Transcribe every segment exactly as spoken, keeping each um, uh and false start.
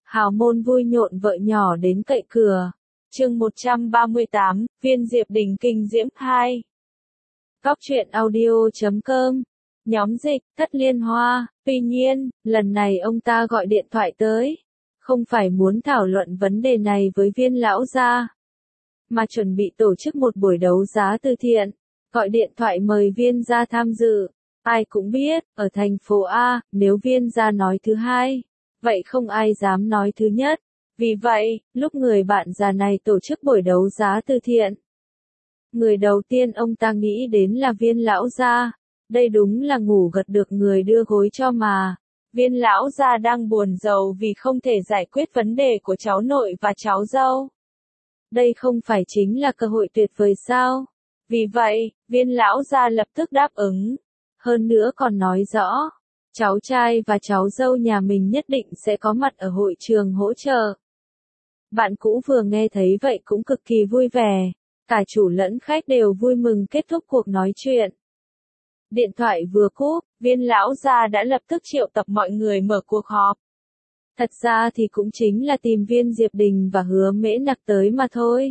Hào môn vui nhộn vợ nhỏ đến cậy cửa. Chương một trăm ba mươi tám, Viên Diệp Đình kinh diễm hai. Góc truyện audio chấm com. Nhóm dịch, Thất Liên Hoa. Tuy nhiên, lần này ông ta gọi điện thoại tới. Không phải muốn thảo luận vấn đề này với Viên lão gia, mà chuẩn bị tổ chức một buổi đấu giá từ thiện. Gọi điện thoại mời Viên gia tham dự. Ai cũng biết, ở thành phố A, nếu Viên gia nói thứ hai, vậy không ai dám nói thứ nhất. Vì vậy, lúc người bạn già này tổ chức buổi đấu giá từ thiện, người đầu tiên ông ta nghĩ đến là Viên lão gia. Đây đúng là ngủ gật được người đưa gối cho mà. Viên lão gia đang buồn rầu vì không thể giải quyết vấn đề của cháu nội và cháu dâu. Đây không phải chính là cơ hội tuyệt vời sao? Vì vậy, Viên lão gia lập tức đáp ứng. Hơn nữa còn nói rõ, cháu trai và cháu dâu nhà mình nhất định sẽ có mặt ở hội trường hỗ trợ. Bạn cũ vừa nghe thấy vậy cũng cực kỳ vui vẻ. Cả chủ lẫn khách đều vui mừng kết thúc cuộc nói chuyện. Điện thoại vừa cúp, Viên lão gia đã lập tức triệu tập mọi người mở cuộc họp. Thật ra thì cũng chính là tìm Viên Diệp Đình và Hứa Mễ Nặc tới mà thôi.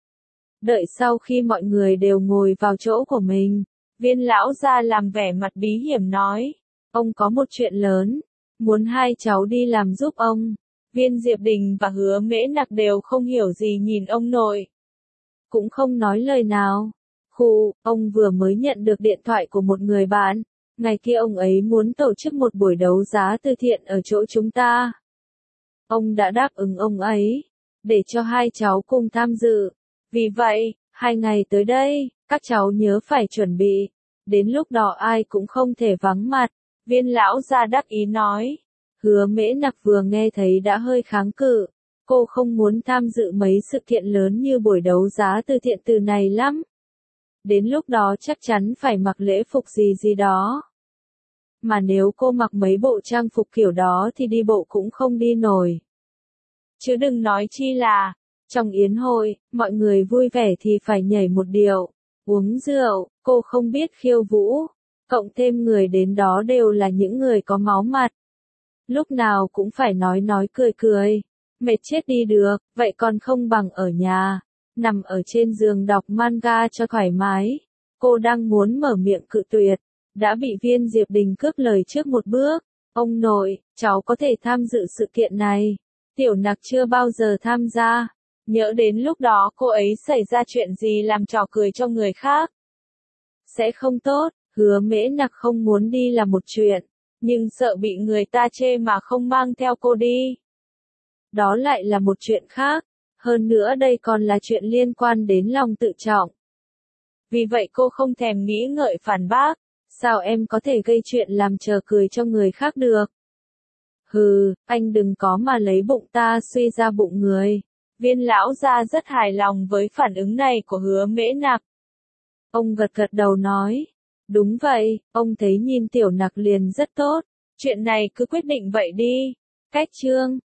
Đợi sau khi mọi người đều ngồi vào chỗ của mình, Viên lão gia làm vẻ mặt bí hiểm nói, ông có một chuyện lớn, muốn hai cháu đi làm giúp ông. Viên Diệp Đình và Hứa Mễ Nặc đều không hiểu gì nhìn ông nội, cũng không nói lời nào. Khụ, ông vừa mới nhận được điện thoại của một người bạn, ngày kia ông ấy muốn tổ chức một buổi đấu giá từ thiện ở chỗ chúng ta. Ông đã đáp ứng ông ấy, để cho hai cháu cùng tham dự. Vì vậy, hai ngày tới đây, các cháu nhớ phải chuẩn bị, đến lúc đó ai cũng không thể vắng mặt. Viên lão gia đắc ý nói. Hứa Mễ Nặc vừa nghe thấy đã hơi kháng cự, cô không muốn tham dự mấy sự kiện lớn như buổi đấu giá từ thiện từ này lắm. Đến lúc đó chắc chắn phải mặc lễ phục gì gì đó. Mà nếu cô mặc mấy bộ trang phục kiểu đó thì đi bộ cũng không đi nổi. Chứ đừng nói chi là, trong yến hội, mọi người vui vẻ thì phải nhảy một điệu, uống rượu, cô không biết khiêu vũ, cộng thêm người đến đó đều là những người có máu mặt. Lúc nào cũng phải nói nói cười cười, mệt chết đi được, vậy còn không bằng ở nhà, nằm ở trên giường đọc manga cho thoải mái. Cô đang muốn mở miệng cự tuyệt, đã bị Viên Diệp Đình cướp lời trước một bước. Ông nội, cháu có thể tham dự sự kiện này. Tiểu Nặc chưa bao giờ tham gia. Nhỡ đến lúc đó cô ấy xảy ra chuyện gì làm trò cười cho người khác, sẽ không tốt. Hứa Mễ Nặc không muốn đi là một chuyện, nhưng sợ bị người ta chê mà không mang theo cô đi, đó lại là một chuyện khác. Hơn nữa đây còn là chuyện liên quan đến lòng tự trọng. Vì vậy cô không thèm nghĩ ngợi phản bác. Sao em có thể gây chuyện làm trò cười cho người khác được? Hừ, anh đừng có mà lấy bụng ta suy ra bụng người. Viên lão gia rất hài lòng với phản ứng này của Hứa Mễ Nặc. Ông gật gật đầu nói. Đúng vậy, ông thấy nhìn Tiểu Nặc liền rất tốt. Chuyện này cứ quyết định vậy đi. Cách chương.